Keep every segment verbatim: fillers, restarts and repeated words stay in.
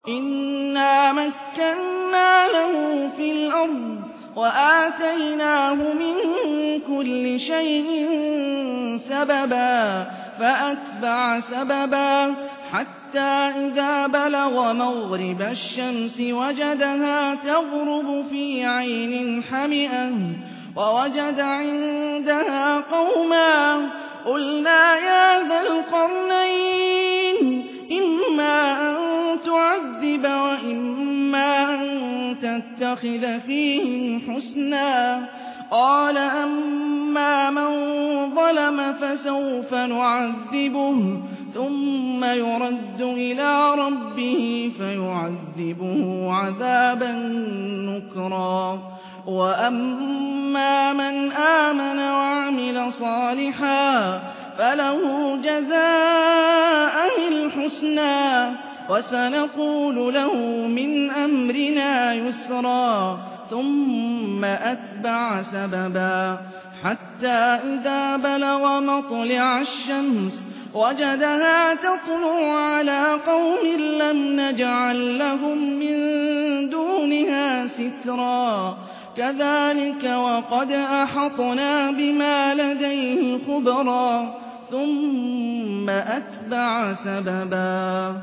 إِنَّا مَكَّنَّا لَهُ فِي الْأَرْضِ وَآتَيْنَاهُ مِن كُلِّ شَيْءٍ سَبَبًا فَأَتْبَعَ سَبَبًا حَتَّىٰ إِذَا بَلَغَ مَغْرِبَ الشَّمْسِ وَجَدَهَا تَغْرُبُ فِي عَيْنٍ حَمِئَةٍ وَوَجَدَ عِندَهَا قَوْمًا قُلْنَا يَا ذَا الْقَرْنَيْنِ إِمَّا أَن تُعَذِّبَ وَإِمَّا أَن تَتَّخِذَ فِيهِمْ حُسْنًا قَالَ أَمَّا مَن ظَلَمَ فَسَوْفَ نُعَذِّبُهُ ثُمَّ يُرَدُّ إِلَىٰ رَبِّهِ فَيُعَذِّبُهُ عَذَابًا نُّكْرًا وَأَمَّا مَنْ آمَنَ وَعَمِلَ صَالِحًا فَلَهُ جَزَاءً الْحُسْنَىٰ وَسَنَقُولُ لَهُ مِنْ أَمْرِنَا يُسْرًا ثُمَّ أَتْبَعَ سَبَبًا حَتَّىٰ إِذَا بَلَغَ مَطْلِعَ الشَّمْسِ وَجَدَهَا تَطْلُعُ عَلَىٰ قَوْمٍ لَّمْ نَجْعَل لَّهُم مِّن دُونِهَا سِتْرًا كَذَٰلِكَ وَقَدْ أَحَطْنَا بِمَا لَدَيْهِ خُبْرًا ثُمَّ أَتْبَعَ سَبَبًا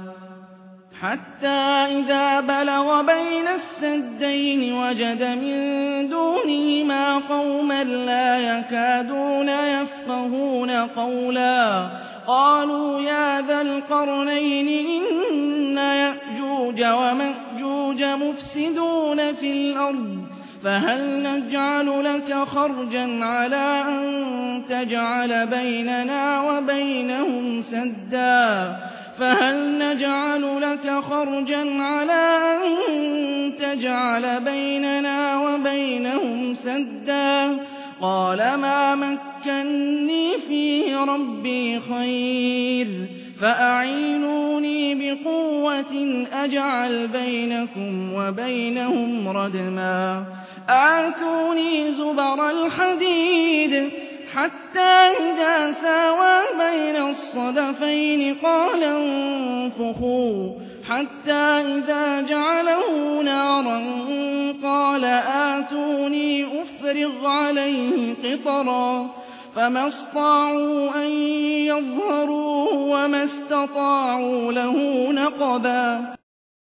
حَتَّىٰ إِذَا بَلَغَ بَيْنَ السَّدَّيْنِ وَجَدَ مِن دُونِهِمَا قَوْمًا لَّا يَكَادُونَ يَفْقَهُونَ قَوْلًا قَالُوا يَا ذَا الْقَرْنَيْنِ إِنَّ يَأْجُوجَ وَمَأْجُوجَ مُفْسِدُونَ فِي الْأَرْضِ فَهَلْ نَجْعَلُ لَكَ خَرْجًا عَلَىٰ أَن تَجْعَلَ بَيْنَنَا وَبَيْنَهُمْ سَدًّا فَهَلْ نَجْعَلُ لَكَ خَرْجًا عَلَىٰ أَن تَجْعَلَ بَيْنَنَا وَبَيْنَهُمْ سَدًّا قَالَ مَا مَكَّنِّي فِيهِ رَبِّي خَيْرٌ فَأَعِينُونِي بِقُوَّةٍ أَجْعَلْ بَيْنَكُمْ وَبَيْنَهُمْ رَدْمًا آتُونِي زُبَرَ الْحَدِيدِ حَتَّىٰ إِذَا سَاوَىٰ بَيْنَ الصَّدَفَيْنِ قَالَ انفُخُوا حَتَّىٰ إِذَا جَعَلَهُ نَارًا قَالَ آتُونِي أُفْرِغْ عَلَيْهِ قِطْرًا فَمَا اسْطَاعُوا أَن يَظْهَرُوهُ وَمَا اسْتَطَاعُوا لَهُ نَقْبًا